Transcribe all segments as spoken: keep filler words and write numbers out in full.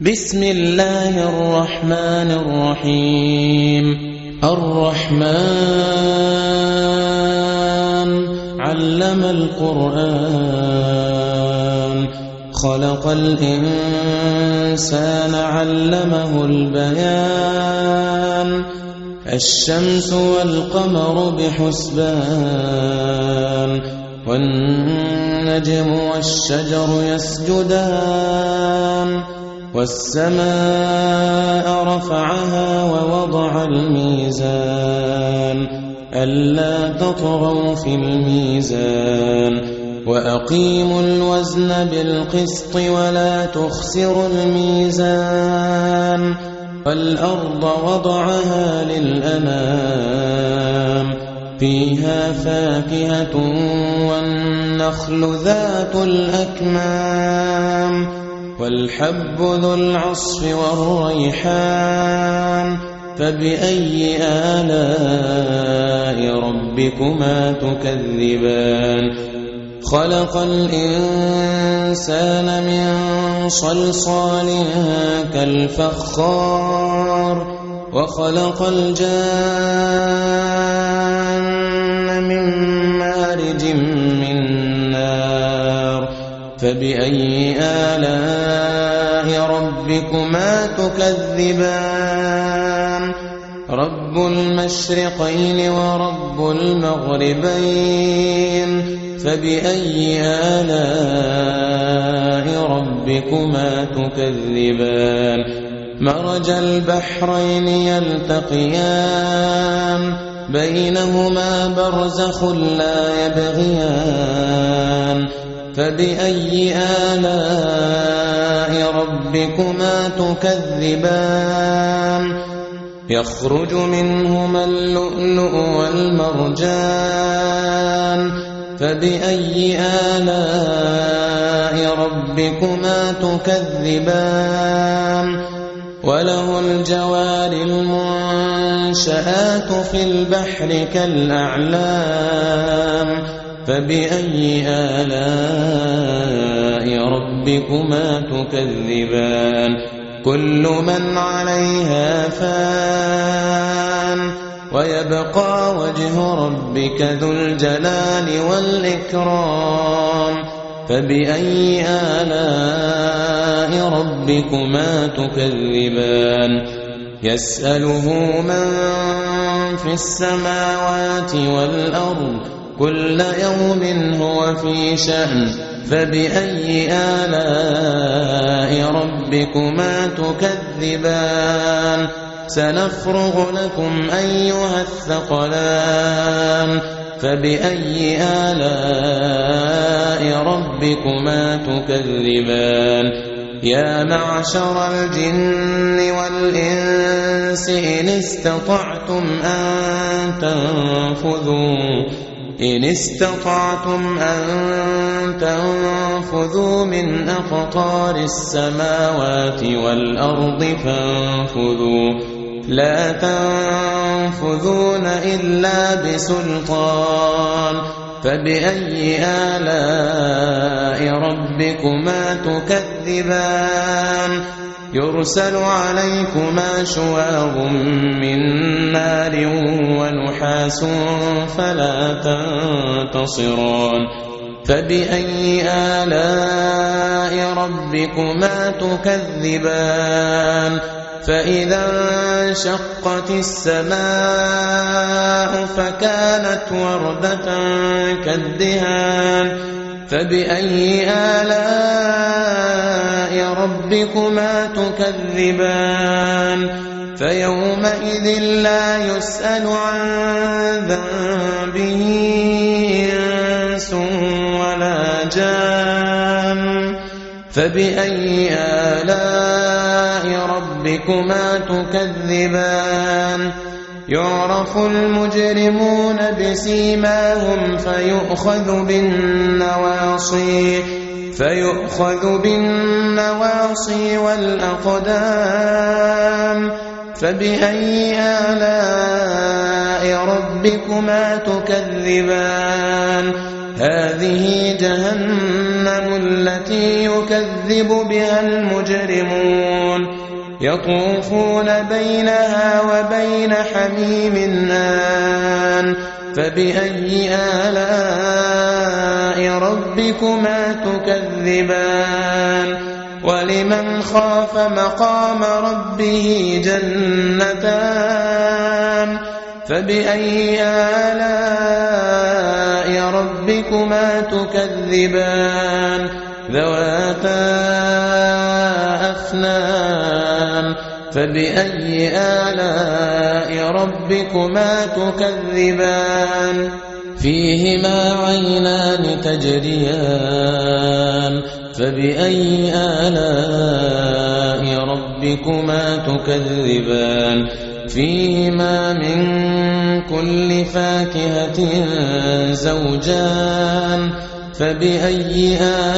بسم الله الرحمن الرحيم. الرحمن علم القرآن خلق الإنسان علمه البيان الشمس والقمر بحسبان والنجم والشجر يسجدان والسماء رفعها ووضع الميزان ألا تطغوا في الميزان وأقيموا الوزن بالقسط ولا تخسروا الميزان والأرض وضعها للأنام فيها فاكهة والنخل ذات الأكمام والحب ذو العصف والريحان فبأي آلاء ربكما تكذبان خلق الإنسان من صلصال كالفخار وخلق الجان من مارج من نار فبأي آلاء ربكما تكذبان رب المشرقين ورب المغربين فبأي آلاء ربكما تكذبان مرج البحرين يلتقيان بينهما برزخ لا يبغيان فبأي آلاء ربكما تكذبان يخرج منهما اللؤلؤ والمرجان فبأي آلاء ربكما تكذبان وله الجوار المنشآت في البحر كالأعلام فبأي آلاء ربكما تكذبان كل من عليها فان ويبقى وجه ربك ذو الجلال والإكرام فبأي آلاء ربكما تكذبان يسأله من في السماوات والأرض كل يوم هو في شأن فبأي آلاء ربكما تكذبان سنفرغ لكم أيها الثقلان فبأي آلاء ربكما تكذبان يا معشر الجن والإنس إن استطعتم أن تنفذوا إن استطعتم أن تنفذوا من أقطار السماوات والأرض فانفذوا لا تنفذون إلا بسلطان فبأي آلاء ربكما تكذبان يرسل عليكما شواظ من نار ونحاس فلا تنتصران فبأي آلاء ربكما تكذبان فإذا انشقت السماء فكانت وردة كالدهان فبأي آلاء ربكما تكذبان فيومئذ لا يسأل عن ذنبه إنس ولا جان فبأي آلاء ربكما تكذبان يعرف المجرمون بسيماهم فيؤخذ بالنواصي فيؤخذ بالنواصي والأقدام فبأي آلاء ربكما تكذبان هذه جهنم جهنم التي يكذب بها المجرمون يطوفون بينها وبين حميم آن فبأي آلاء ربكما تكذبان ولمن خاف مقام ربه جنتان فبأي آلاء ربكما تكذبان ذواتا أفنان فبأي آلاء ربكما تكذبان فيهما عينان تجريان فبأي آلاء ربكما تكذبان فيهما من كل فاكهة زوجان فبأي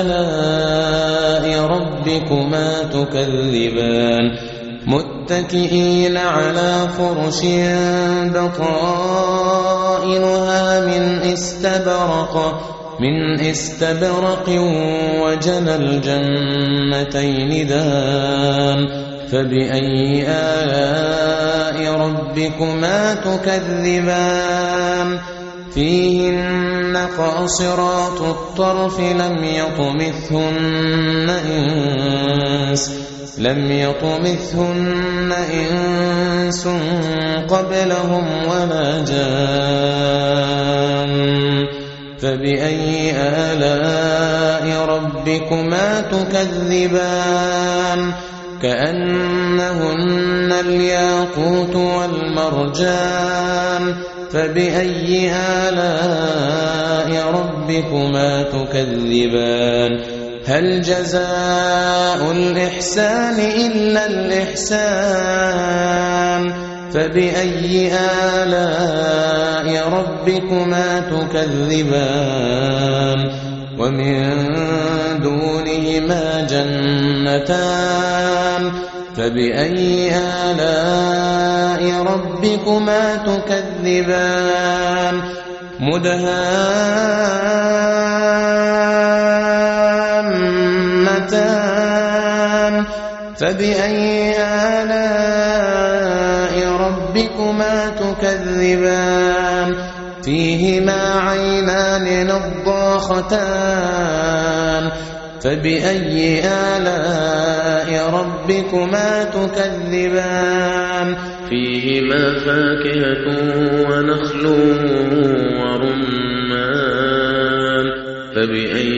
آلاء ربكما تكذبان متكئين على فرش بطائنها من استبرق من استبرق وجنى الجنتين دان فبأي آلاء ربكما تكذبان فيهن قاصرات الطرف لم يطمثهن إنس لم يطمثهن إنس قبلهم ولا جان فبأي آلاء ربكما تكذبان كأنهن الياقوت والمرجان فبأي آلاء ربكما تكذبان هل جزاء الإحسان إلا الإحسان فبأي آلاء ربكما تكذبان ومن دونهما جنتان فبأي آلاء ربكما تكذبان مدهامتان فبأي آلاء ربكما تكذبان فيهما عينان نضاختان فبأي آلاء ربكما تكذبان فيهما فاكهة ونخل ورمان فبأي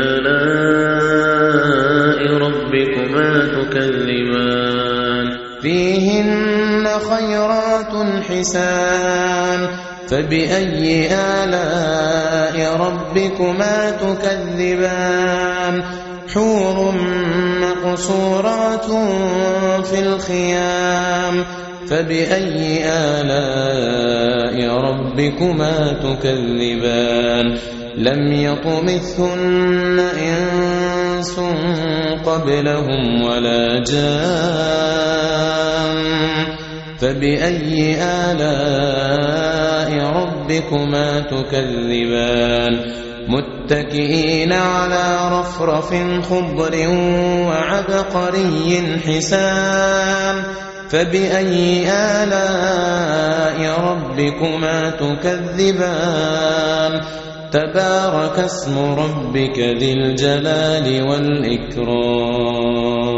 آلاء ربكما تكذبان فيهن خيرات حسان فبأي آلاء ربكما تكذبان حور مقصورات في الخيام فبأي آلاء ربكما تكذبان لم يطمثهن إنس قبلهم ولا جان فبأي آلاء ربكما تكذبان متكئين على رفرف خضر وعبقري حسان فبأي آلاء ربكما تكذبان تبارك اسم ربك ذي الجلال والإكرام